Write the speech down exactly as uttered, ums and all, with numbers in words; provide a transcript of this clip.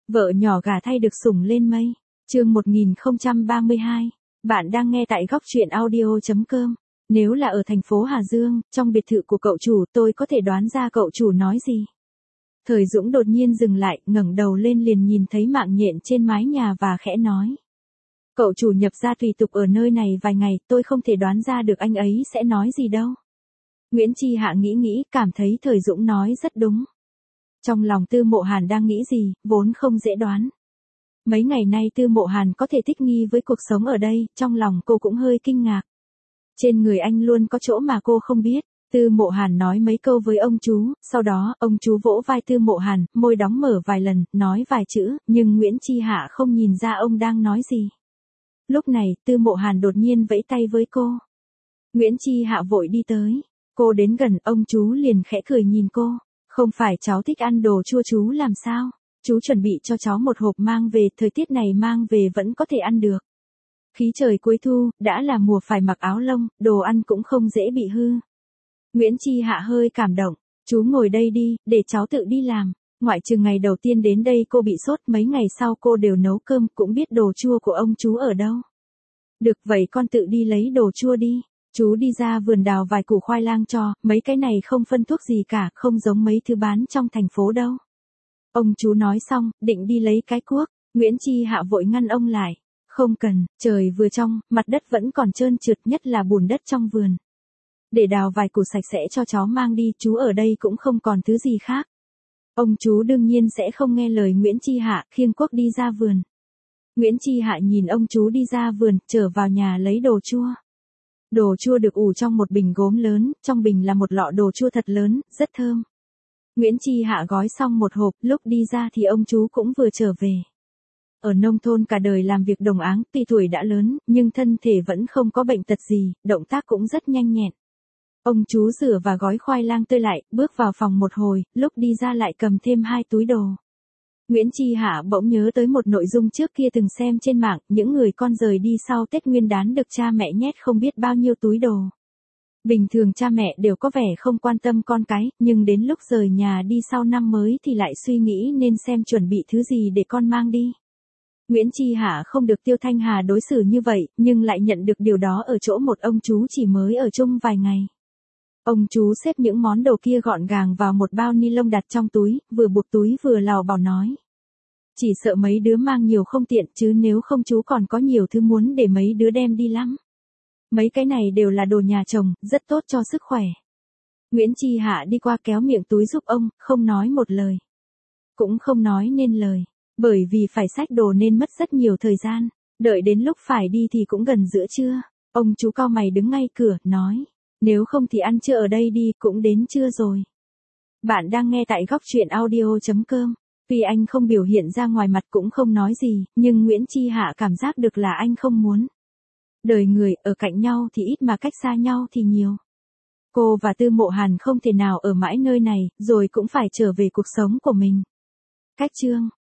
Vợ nhỏ gả thay được sủng lên mây. Chương một nghìn không trăm ba mươi hai. Bạn đang nghe tại góc truyện audio chấm com. Nếu là ở thành phố Hà Dương, trong biệt thự của cậu chủ, tôi có thể đoán ra cậu chủ nói gì. Thời Dũng đột nhiên dừng lại, ngẩng đầu lên liền nhìn thấy mạng nhện trên mái nhà và khẽ nói. Cậu chủ nhập gia tùy tục ở nơi này vài ngày, tôi không thể đoán ra được anh ấy sẽ nói gì đâu. Nguyễn Chi Hạ nghĩ nghĩ, cảm thấy Thời Dũng nói rất đúng. Trong lòng Tư Mộ Hàn đang nghĩ gì, vốn không dễ đoán. Mấy ngày nay Tư Mộ Hàn có thể thích nghi với cuộc sống ở đây, trong lòng cô cũng hơi kinh ngạc. Trên người anh luôn có chỗ mà cô không biết. Tư Mộ Hàn nói mấy câu với ông chú, sau đó, ông chú vỗ vai Tư Mộ Hàn, môi đóng mở vài lần, nói vài chữ, nhưng Nguyễn Chi Hạ không nhìn ra ông đang nói gì. Lúc này, Tư Mộ Hàn đột nhiên vẫy tay với cô. Nguyễn Chi Hạ vội đi tới. Cô đến gần, ông chú liền khẽ cười nhìn cô. Không phải cháu thích ăn đồ chua chú làm sao? Chú chuẩn bị cho cháu một hộp mang về, thời tiết này mang về vẫn có thể ăn được. Khí trời cuối thu, đã là mùa phải mặc áo lông, đồ ăn cũng không dễ bị hư. Nguyễn Chi Hạ hơi cảm động. Chú ngồi đây đi, để cháu tự đi làm. Ngoại trừ ngày đầu tiên đến đây cô bị sốt, mấy ngày sau cô đều nấu cơm, cũng biết đồ chua của ông chú ở đâu. Được vậy con tự đi lấy đồ chua đi. Chú đi ra vườn đào vài củ khoai lang cho, mấy cái này không phân thuốc gì cả, không giống mấy thứ bán trong thành phố đâu. Ông chú nói xong, định đi lấy cái cuốc, Nguyễn Chi Hạ vội ngăn ông lại. Không cần, trời vừa trong, mặt đất vẫn còn trơn trượt, nhất là bùn đất trong vườn. Để đào vài củ sạch sẽ cho cháu mang đi, chú ở đây cũng không còn thứ gì khác. Ông chú đương nhiên sẽ không nghe lời Nguyễn Chi Hạ, khiêng cuốc đi ra vườn. Nguyễn Chi Hạ nhìn ông chú đi ra vườn, trở vào nhà lấy đồ chua. Đồ chua được ủ trong một bình gốm lớn, trong bình là một lọ đồ chua thật lớn, rất thơm. Nguyễn Chi Hạ gói xong một hộp, lúc đi ra thì ông chú cũng vừa trở về. Ở nông thôn cả đời làm việc đồng áng, tuy tuổi đã lớn, nhưng thân thể vẫn không có bệnh tật gì, động tác cũng rất nhanh nhẹn. Ông chú rửa và gói khoai lang tươi lại, bước vào phòng một hồi, lúc đi ra lại cầm thêm hai túi đồ. Nguyễn Chi Hạ bỗng nhớ tới một nội dung trước kia từng xem trên mạng, những người con rời đi sau Tết Nguyên đán được cha mẹ nhét không biết bao nhiêu túi đồ. Bình thường cha mẹ đều có vẻ không quan tâm con cái, nhưng đến lúc rời nhà đi sau năm mới thì lại suy nghĩ nên xem chuẩn bị thứ gì để con mang đi. Nguyễn Chi Hạ không được Tiêu Thanh Hà đối xử như vậy, nhưng lại nhận được điều đó ở chỗ một ông chú chỉ mới ở chung vài ngày. Ông chú xếp những món đồ kia gọn gàng vào một bao ni lông đặt trong túi, vừa buộc túi vừa lào bảo nói. Chỉ sợ mấy đứa mang nhiều không tiện, chứ nếu không chú còn có nhiều thứ muốn để mấy đứa đem đi lắm. Mấy cái này đều là đồ nhà chồng, rất tốt cho sức khỏe. Nguyễn Chi Hạ đi qua kéo miệng túi giúp ông, không nói một lời. Cũng không nói nên lời, bởi vì phải xách đồ nên mất rất nhiều thời gian, đợi đến lúc phải đi thì cũng gần giữa trưa. Ông chú cau mày đứng ngay cửa, nói. Nếu không thì ăn trưa ở đây đi, cũng đến trưa rồi. Bạn đang nghe tại góc truyện audio chấm com. Tuy anh không biểu hiện ra ngoài mặt cũng không nói gì, nhưng Nguyễn Chi Hạ cảm giác được là anh không muốn. Đời người, ở cạnh nhau thì ít mà cách xa nhau thì nhiều. Cô và Tư Mộ Hàn không thể nào ở mãi nơi này, rồi cũng phải trở về cuộc sống của mình. Cách chương